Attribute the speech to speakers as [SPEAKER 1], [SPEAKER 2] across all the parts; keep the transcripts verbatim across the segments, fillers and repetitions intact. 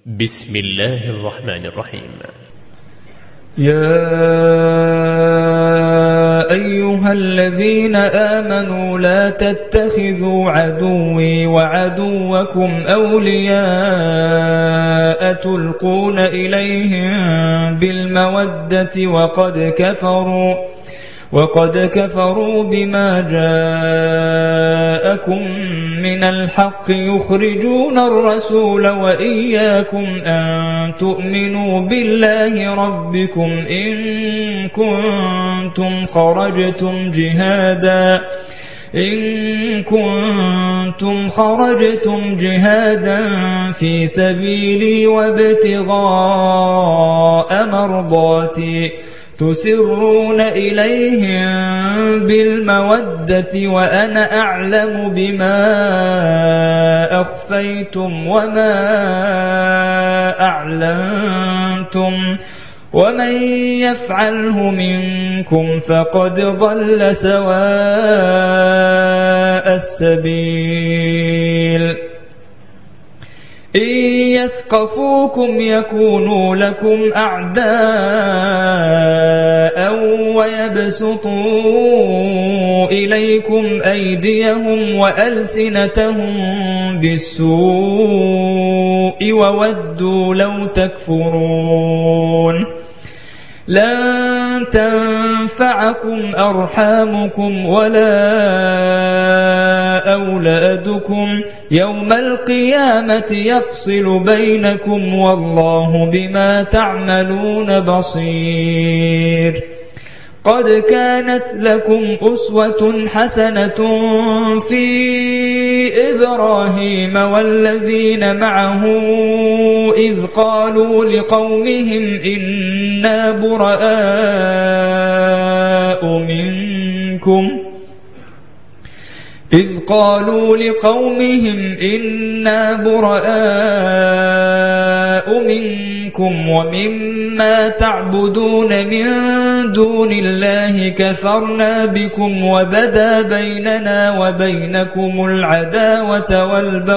[SPEAKER 1] بسم الله الرحمن الرحيم.
[SPEAKER 2] يا أيها الذين آمنوا لا تتخذوا عدوي وعدوكم أولياء تلقون إليهم بالمودة وقد كفروا وقد كفروا بما جاءكم من الحق يخرجون الرسول وإياكم أن تؤمنوا بالله ربكم إن كنتم خرجتم جهادا إن كنتم خرجتم جهادا في سبيلي وابتغاء مرضاتي تسرون إليهم بالمودة وأنا أعلم بما أخفيتم وما أعلنتم ومن يفعله منكم فقد ضل سواء السبيل. إن يثقفوكم يكونوا لكم أعداء ويبسطوا إليكم أيديهم وألسنتهم بالسوء وودوا لو تكفرون. لن تنفعكم أرحامكم ولا أولادكم يوم القيامة يفصل بينكم والله بما تعملون بصير. قد كانت لكم أسوة حسنة في إبراهيم والذين معه إذ قالوا لقومهم إنا براء منكم إذ قالوا لقومهم إنا براء منكم ومما تعبدون من دون الله كفرنا بكم وبدا بيننا وبينكم العداوة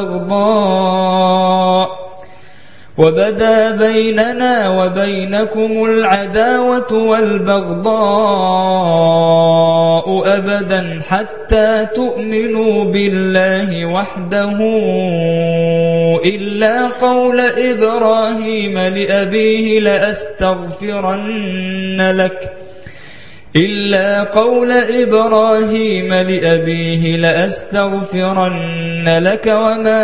[SPEAKER 2] والبغضاء وبدا بيننا وبينكم العداوة والبغضاء أبدا حتى تؤمنوا بالله وحده إلا قول إبراهيم لأبيه لأستغفرن لك إلا قول إبراهيم لأبيه لأستغفرن لك وما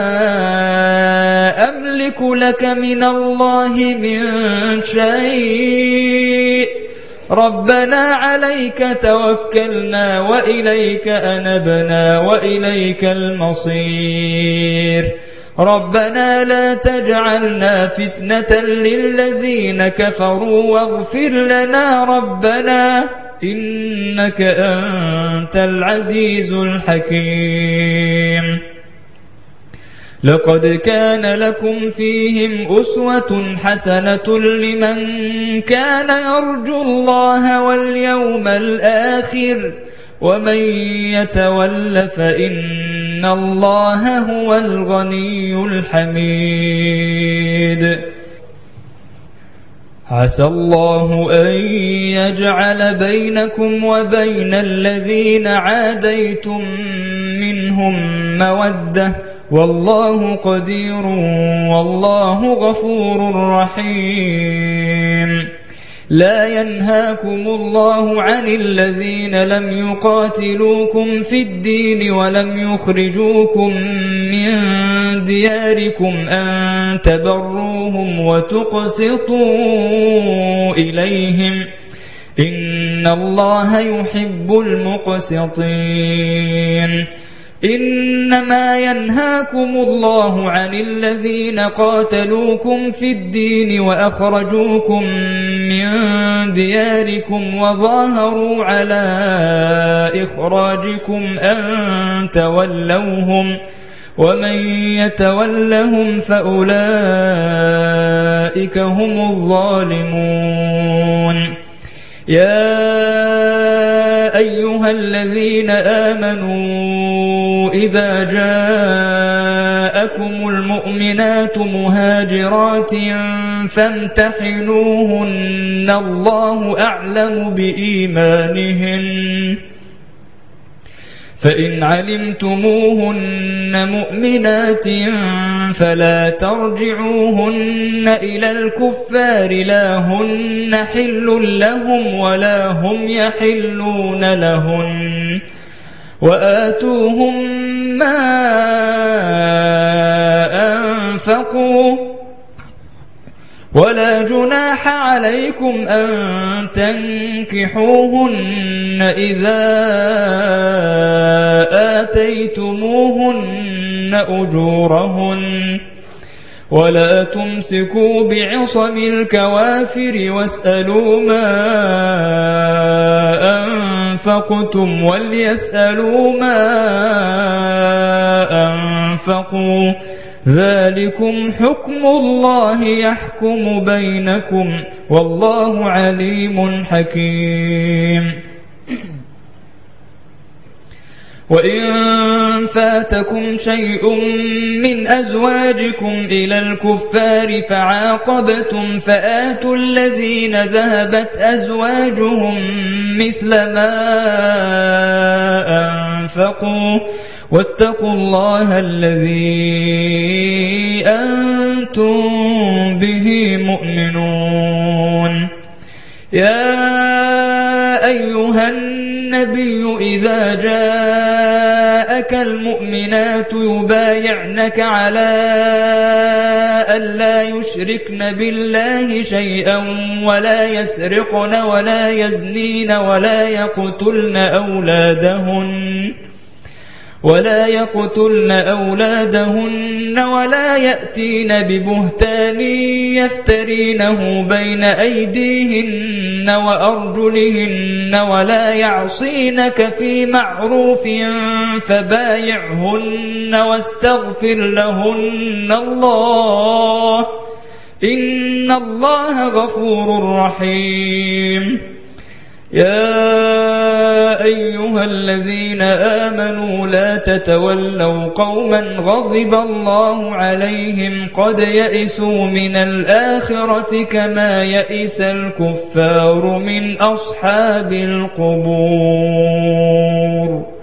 [SPEAKER 2] أملك لك من الله من شيء ربنا عليك توكلنا وإليك أنبنا وإليك المصير. ربنا لا تجعلنا فتنة للذين كفروا واغفر لنا ربنا إنك أنت العزيز الحكيم. لقد كان لكم فيهم أسوة حسنة لمن كان يرجو الله واليوم الآخر ومن يتول فإن الله هو الغني الحميد. عسى الله أن يجعل بينكم وبين الذين عاديتم منهم مودة والله قدير والله غفور رحيم. لا ينهاكم الله عن الذين لم يقاتلوكم في الدين ولم يخرجوكم من دياركم أن تبروهم وتقسطوا إليهم إن الله يحب المقسطين. إنما ينهاكم الله عن الذين قاتلوكم في الدين وأخرجوكم من دياركم وظاهروا على إخراجكم أن تولوهم ومن يتولهم فأولئك هم الظالمون. يا أيها الذين آمنوا إذا جاءكم المؤمنون المؤمنات مهاجرات فامتحنوهن الله أعلم بإيمانهن فإن علمتموهن مؤمنات فلا ترجعوهن إلى الكفار لا هن حل لهم ولا هم يحلون لهن وآتوهم ما أنفقوا ولا جناح عليكم أن تنكحوهن إذا آتيتموهن أجورهن ولا تمسكوا بعصم الكوافر واسألوا ما أنفقتم وليسألوا ما أنفقوا ذلكم حكم الله يحكم بينكم والله عليم حكيم. وإن فاتكم شيء من أزواجكم إلى الكفار فعاقبتم فآتوا الذين ذهبت أزواجهم مثل ما أنفقوا واتقوا الله الذي أنتم به مؤمنون. يا أيها النبي إذا جاءك المؤمنات يبايعنك على ألا يشركن بالله شيئا ولا يسرقن ولا يزنين ولا يقتلن أولادهن ولا يقتلن أولادهن ولا يأتين ببهتان يفترينه بين أيديهن وأرجلهن ولا يعصينك في معروف فبايعهن واستغفر لهن الله إن الله غفور رحيم. يا أيها الذين آمنوا لا تتولوا قوما غضب الله عليهم قد يئسوا من الآخرة كما يئس الكفار من أصحاب القبور.